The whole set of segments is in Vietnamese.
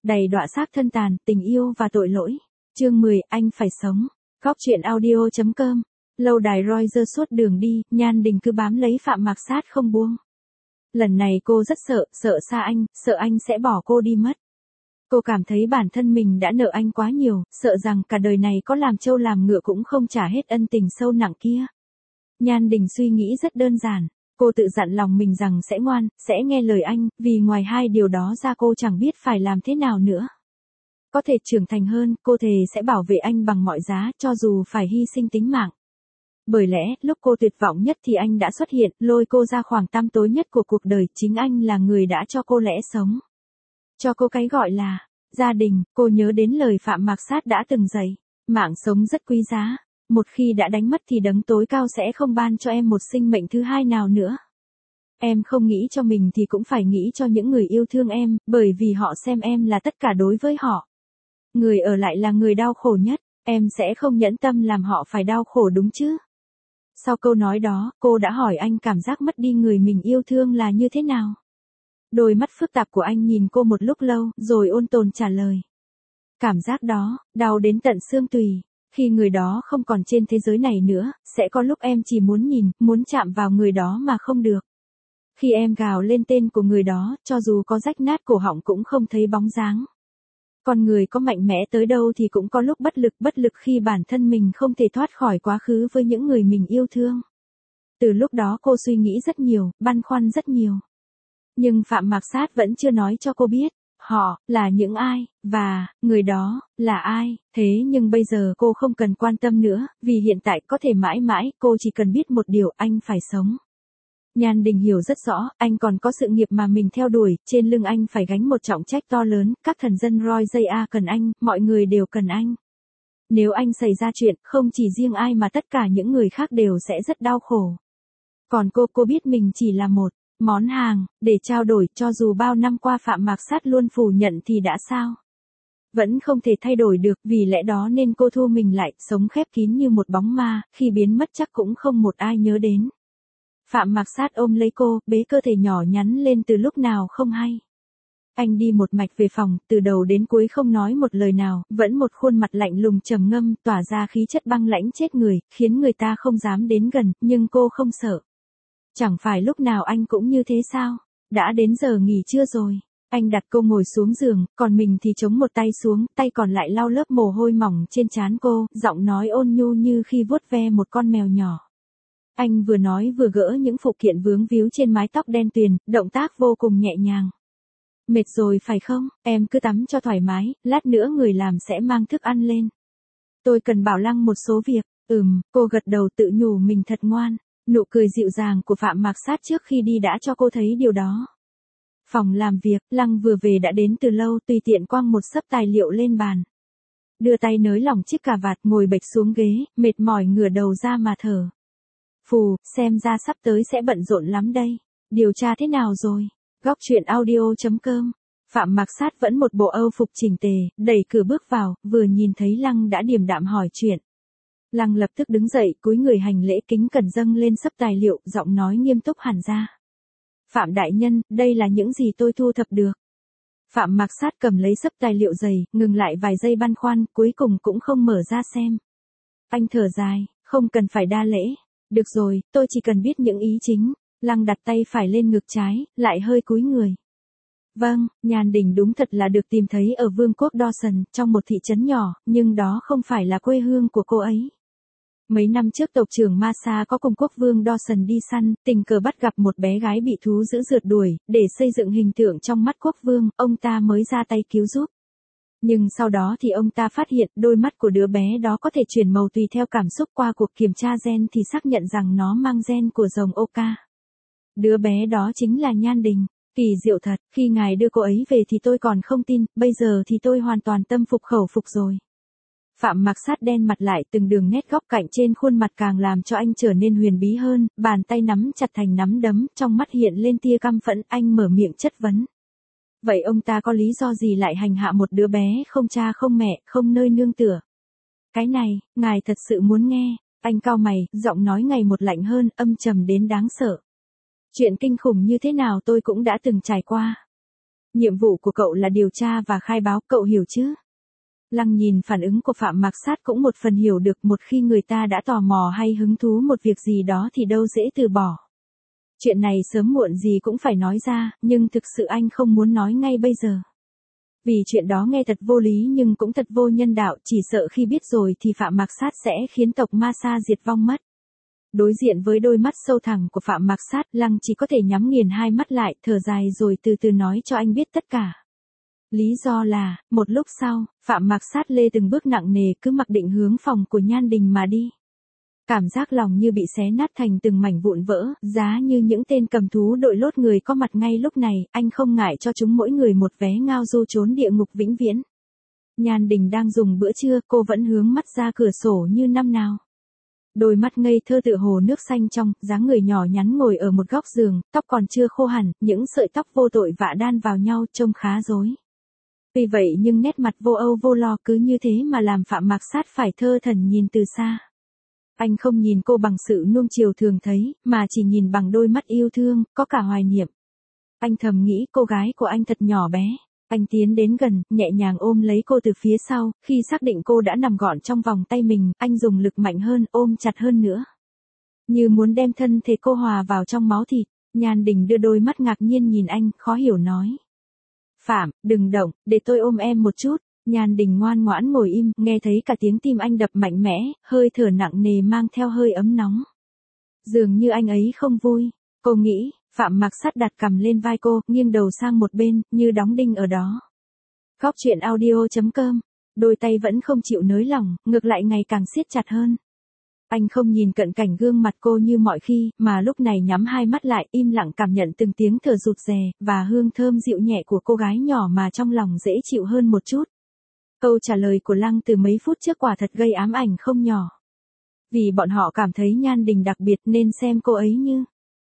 đầy đọa xác thân tàn, tình yêu và tội lỗi. Chương 10, anh phải sống. Góc truyện audio.com. Lâu đài Royce suốt đường đi, Nhan Đình cứ bám lấy Phạm Mạc Sát không buông. Lần này cô rất sợ xa anh, sợ anh sẽ bỏ cô đi mất. Cô cảm thấy bản thân mình đã nợ anh quá nhiều, sợ rằng cả đời này có làm trâu làm ngựa cũng không trả hết ân tình sâu nặng kia. Nhan Đình suy nghĩ rất đơn giản. Cô tự dặn lòng mình rằng sẽ ngoan, sẽ nghe lời anh, vì ngoài hai điều đó ra cô chẳng biết phải làm thế nào nữa. Có thể trưởng thành hơn, cô thề sẽ bảo vệ anh bằng mọi giá, cho dù phải hy sinh tính mạng. Bởi lẽ, lúc cô tuyệt vọng nhất thì anh đã xuất hiện, lôi cô ra khoảng tăm tối nhất của cuộc đời, chính anh là người đã cho cô lẽ sống. Cho cô cái gọi là gia đình. Cô nhớ đến lời Phạm Mạc Sát đã từng dạy, mạng sống rất quý giá. Một khi đã đánh mất thì đấng tối cao sẽ không ban cho em một sinh mệnh thứ hai nào nữa. Em không nghĩ cho mình thì cũng phải nghĩ cho những người yêu thương em, bởi vì họ xem em là tất cả đối với họ. Người ở lại là người đau khổ nhất, em sẽ không nhẫn tâm làm họ phải đau khổ đúng chứ? Sau câu nói đó, cô đã hỏi anh cảm giác mất đi người mình yêu thương là như thế nào? Đôi mắt phức tạp của anh nhìn cô một lúc lâu, rồi ôn tồn trả lời. Cảm giác đó, đau đến tận xương tùy. Khi người đó không còn trên thế giới này nữa, sẽ có lúc em chỉ muốn nhìn, muốn chạm vào người đó mà không được. Khi em gào lên tên của người đó, cho dù có rách nát cổ họng cũng không thấy bóng dáng. Con người có mạnh mẽ tới đâu thì cũng có lúc bất lực khi bản thân mình không thể thoát khỏi quá khứ với những người mình yêu thương. Từ lúc đó cô suy nghĩ rất nhiều, băn khoăn rất nhiều. Nhưng Phạm Mạc Sát vẫn chưa nói cho cô biết, họ, là những ai, và, người đó, là ai. Thế nhưng bây giờ cô không cần quan tâm nữa, vì hiện tại có thể mãi mãi, cô chỉ cần biết một điều, anh phải sống. Nhan Đình hiểu rất rõ, anh còn có sự nghiệp mà mình theo đuổi, trên lưng anh phải gánh một trọng trách to lớn, các thần dân Royce cần anh, mọi người đều cần anh. Nếu anh xảy ra chuyện, không chỉ riêng ai mà tất cả những người khác đều sẽ rất đau khổ. Còn cô biết mình chỉ là một món hàng, để trao đổi, cho dù bao năm qua Phạm Mạc Sát luôn phủ nhận thì đã sao? Vẫn không thể thay đổi được, vì lẽ đó nên cô thu mình lại, sống khép kín như một bóng ma, khi biến mất chắc cũng không một ai nhớ đến. Phạm Mạc Sát ôm lấy cô, bế cơ thể nhỏ nhắn lên từ lúc nào không hay. Anh đi một mạch về phòng, từ đầu đến cuối không nói một lời nào, vẫn một khuôn mặt lạnh lùng trầm ngâm, tỏa ra khí chất băng lãnh chết người, khiến người ta không dám đến gần, nhưng cô không sợ. Chẳng phải lúc nào anh cũng như thế sao? Đã đến giờ nghỉ trưa rồi. Anh đặt cô ngồi xuống giường, còn mình thì chống một tay xuống, tay còn lại lau lớp mồ hôi mỏng trên trán cô, giọng nói ôn nhu như khi vuốt ve một con mèo nhỏ. Anh vừa nói vừa gỡ những phụ kiện vướng víu trên mái tóc đen tuyền, động tác vô cùng nhẹ nhàng. Mệt rồi phải không? Em cứ tắm cho thoải mái, lát nữa người làm sẽ mang thức ăn lên. Tôi cần bảo Lăng một số việc. Cô gật đầu tự nhủ mình thật ngoan. Nụ cười dịu dàng của Phạm Mạc Sát trước khi đi đã cho cô thấy điều đó. Phòng làm việc, Lăng vừa về đã đến từ lâu, tùy tiện quăng một xấp tài liệu lên bàn. Đưa tay nới lỏng chiếc cà vạt, ngồi bệt xuống ghế, mệt mỏi ngửa đầu ra mà thở. Phù, xem ra sắp tới sẽ bận rộn lắm đây. Điều tra thế nào rồi? Góc truyện audio.com. Phạm Mạc Sát vẫn một bộ âu phục chỉnh tề, đẩy cửa bước vào, vừa nhìn thấy Lăng đã điềm đạm hỏi chuyện. Lăng lập tức đứng dậy, cúi người hành lễ kính cẩn dâng lên xấp tài liệu, giọng nói nghiêm túc hẳn ra. Phạm đại nhân, đây là những gì tôi thu thập được. Phạm Mạc Sát cầm lấy xấp tài liệu dày, ngừng lại vài giây băn khoăn, cuối cùng cũng không mở ra xem. Anh thở dài, không cần phải đa lễ. Được rồi, tôi chỉ cần biết những ý chính. Lăng đặt tay phải lên ngực trái, lại hơi cúi người. Vâng, Nhan Đình đúng thật là được tìm thấy ở vương quốc Dawson, trong một thị trấn nhỏ, nhưng đó không phải là quê hương của cô ấy. Mấy năm trước tộc trưởng Masa có cùng quốc vương Dawson đi săn, tình cờ bắt gặp một bé gái bị thú dữ rượt đuổi, để xây dựng hình tượng trong mắt quốc vương, ông ta mới ra tay cứu giúp. Nhưng sau đó thì ông ta phát hiện đôi mắt của đứa bé đó có thể chuyển màu tùy theo cảm xúc, qua cuộc kiểm tra gen thì xác nhận rằng nó mang gen của rồng Oka. Đứa bé đó chính là Nhan Đình. Kỳ diệu thật, khi ngài đưa cô ấy về thì tôi còn không tin, bây giờ thì tôi hoàn toàn tâm phục khẩu phục rồi. Phạm Mạc Sát đen mặt lại, từng đường nét góc cạnh trên khuôn mặt càng làm cho anh trở nên huyền bí hơn, bàn tay nắm chặt thành nắm đấm, trong mắt hiện lên tia căm phẫn, anh mở miệng chất vấn. Vậy ông ta có lý do gì lại hành hạ một đứa bé không cha không mẹ, không nơi nương tựa? Cái này, ngài thật sự muốn nghe? Anh cau mày, giọng nói ngày một lạnh hơn, âm trầm đến đáng sợ. Chuyện kinh khủng như thế nào tôi cũng đã từng trải qua. Nhiệm vụ của cậu là điều tra và khai báo, cậu hiểu chứ? Lăng nhìn phản ứng của Phạm Mạc Sát cũng một phần hiểu được, một khi người ta đã tò mò hay hứng thú một việc gì đó thì đâu dễ từ bỏ. Chuyện này sớm muộn gì cũng phải nói ra, nhưng thực sự anh không muốn nói ngay bây giờ. Vì chuyện đó nghe thật vô lý nhưng cũng thật vô nhân đạo, chỉ sợ khi biết rồi thì Phạm Mạc Sát sẽ khiến tộc Ma Sa diệt vong mất. Đối diện với đôi mắt sâu thẳm của Phạm Mạc Sát, Lăng chỉ có thể nhắm nghiền hai mắt lại, thở dài rồi từ từ nói cho anh biết tất cả. Lý do là, một lúc sau, Phạm Mạc Sát lê từng bước nặng nề cứ mặc định hướng phòng của Nhan Đình mà đi. Cảm giác lòng như bị xé nát thành từng mảnh vụn vỡ, giá như những tên cầm thú đội lốt người có mặt ngay lúc này, anh không ngại cho chúng mỗi người một vé ngao du trốn địa ngục vĩnh viễn. Nhan Đình đang dùng bữa trưa, cô vẫn hướng mắt ra cửa sổ như năm nào. Đôi mắt ngây thơ tựa hồ nước xanh trong, dáng người nhỏ nhắn ngồi ở một góc giường, tóc còn chưa khô hẳn, những sợi tóc vô tội vạ đan vào nhau trông khá rối. Vì vậy nhưng nét mặt vô âu vô lo cứ như thế mà làm Phạm Mạc Sát phải thơ thẩn nhìn từ xa. Anh không nhìn cô bằng sự nuông chiều thường thấy, mà chỉ nhìn bằng đôi mắt yêu thương, có cả hoài niệm. Anh thầm nghĩ cô gái của anh thật nhỏ bé. Anh tiến đến gần, nhẹ nhàng ôm lấy cô từ phía sau, khi xác định cô đã nằm gọn trong vòng tay mình, anh dùng lực mạnh hơn, ôm chặt hơn nữa. Như muốn đem thân thể cô hòa vào trong máu thịt, Nhan Đình đưa đôi mắt ngạc nhiên nhìn anh, khó hiểu nói. Phạm, đừng động, để tôi ôm em một chút. Nhan Đình ngoan ngoãn ngồi im, nghe thấy cả tiếng tim anh đập mạnh mẽ, hơi thở nặng nề mang theo hơi ấm nóng. Dường như anh ấy không vui, cô nghĩ. Phạm Mạc Sát đặt cằm lên vai cô, nghiêng đầu sang một bên, như đóng đinh ở đó. Góc truyện audio.com, đôi tay vẫn không chịu nới lỏng, ngược lại ngày càng siết chặt hơn. Anh không nhìn cận cảnh gương mặt cô như mọi khi, mà lúc này nhắm hai mắt lại, im lặng cảm nhận từng tiếng thở rụt rè, và hương thơm dịu nhẹ của cô gái nhỏ mà trong lòng dễ chịu hơn một chút. Câu trả lời của Lăng từ mấy phút trước quả thật gây ám ảnh không nhỏ. Vì bọn họ cảm thấy Nhan Đình đặc biệt nên xem cô ấy như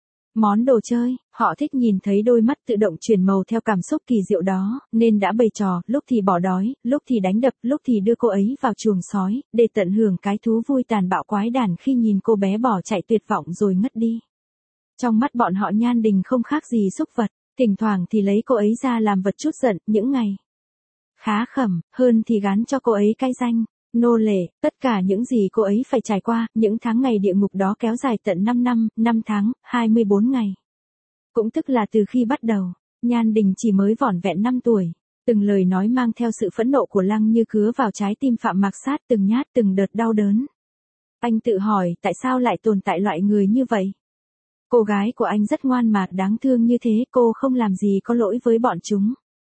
món đồ chơi, họ thích nhìn thấy đôi mắt tự động chuyển màu theo cảm xúc kỳ diệu đó, nên đã bày trò, lúc thì bỏ đói, lúc thì đánh đập, lúc thì đưa cô ấy vào chuồng sói, để tận hưởng cái thú vui tàn bạo quái đản khi nhìn cô bé bỏ chạy tuyệt vọng rồi ngất đi. Trong mắt bọn họ Nhan Đình không khác gì súc vật, thỉnh thoảng thì lấy cô ấy ra làm vật chút giận, những ngày khá khẩm, hơn thì gán cho cô ấy cái danh nô lệ. Tất cả những gì cô ấy phải trải qua, những tháng ngày địa ngục đó kéo dài tận 5 năm, 5 tháng, 24 ngày. Cũng tức là từ khi bắt đầu, Nhan Đình chỉ mới vỏn vẹn 5 tuổi. Từng lời nói mang theo sự phẫn nộ của Lăng như cứa vào trái tim Phạm Mạc Sát, từng nhát từng đợt đau đớn. Anh tự hỏi tại sao lại tồn tại loại người như vậy. Cô gái của anh rất ngoan mà đáng thương như thế, cô không làm gì có lỗi với bọn chúng.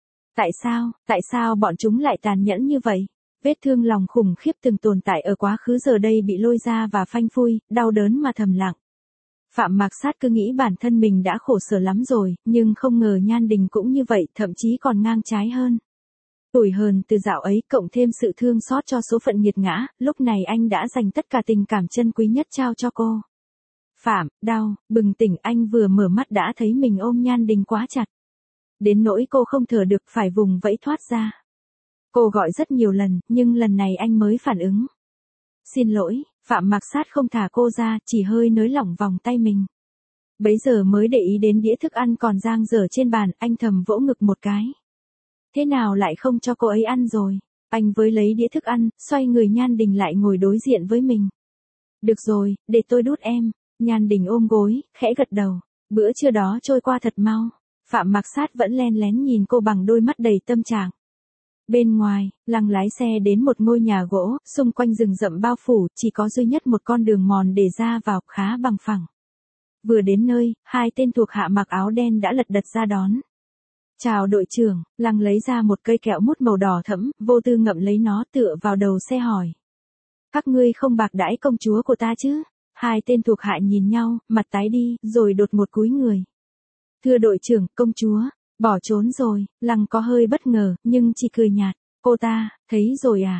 Tại sao bọn chúng lại tàn nhẫn như vậy? Vết thương lòng khủng khiếp từng tồn tại ở quá khứ giờ đây bị lôi ra và phanh phui, đau đớn mà thầm lặng. Phạm Mạc Sát cứ nghĩ bản thân mình đã khổ sở lắm rồi, nhưng không ngờ Nhan Đình cũng như vậy, thậm chí còn ngang trái hơn. Tủi hờn từ dạo ấy cộng thêm sự thương xót cho số phận nghiệt ngã, lúc này anh đã dành tất cả tình cảm chân quý nhất trao cho cô. Phạm, đau, bừng tỉnh anh vừa mở mắt đã thấy mình ôm Nhan Đình quá chặt. Đến nỗi cô không thở được phải vùng vẫy thoát ra. Cô gọi rất nhiều lần, nhưng lần này anh mới phản ứng. Xin lỗi, Phạm Mạc Sát không thả cô ra, chỉ hơi nới lỏng vòng tay mình. Bấy giờ mới để ý đến đĩa thức ăn còn dang dở trên bàn, anh thầm vỗ ngực một cái. Thế nào lại không cho cô ấy ăn rồi? Anh với lấy đĩa thức ăn, xoay người Nhan Đình lại ngồi đối diện với mình. Được rồi, để tôi đút em. Nhan Đình ôm gối, khẽ gật đầu. Bữa trưa đó trôi qua thật mau. Phạm Mạc Sát vẫn len lén nhìn cô bằng đôi mắt đầy tâm trạng. Bên ngoài, Lăng lái xe đến một ngôi nhà gỗ, xung quanh rừng rậm bao phủ, chỉ có duy nhất một con đường mòn để ra vào, khá bằng phẳng. Vừa đến nơi, hai tên thuộc hạ mặc áo đen đã lật đật ra đón. Chào đội trưởng, Lăng lấy ra một cây kẹo mút màu đỏ thẫm, vô tư ngậm lấy nó tựa vào đầu xe hỏi. Các ngươi không bạc đãi công chúa của ta chứ? Hai tên thuộc hạ nhìn nhau, mặt tái đi, rồi đột ngột cúi người. Thưa đội trưởng, công chúa bỏ trốn rồi. Lăng có hơi bất ngờ, nhưng chỉ cười nhạt. Cô ta, thấy rồi à,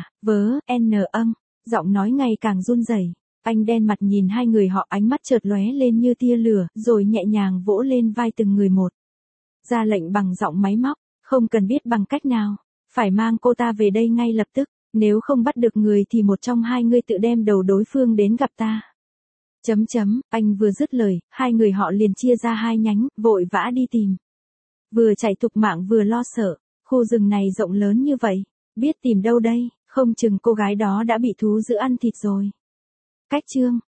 giọng nói ngày càng run rẩy. Anh đen mặt nhìn hai người họ, ánh mắt chợt lóe lên như tia lửa, rồi nhẹ nhàng vỗ lên vai từng người một. Ra lệnh bằng giọng máy móc, không cần biết bằng cách nào, phải mang cô ta về đây ngay lập tức, nếu không bắt được người thì một trong hai người tự đem đầu đối phương đến gặp ta. Anh vừa dứt lời, hai người họ liền chia ra hai nhánh, vội vã đi tìm. Vừa chạy thục mạng vừa lo sợ, khu rừng này rộng lớn như vậy, biết tìm đâu đây, không chừng cô gái đó đã bị thú dữ ăn thịt rồi. Cách chương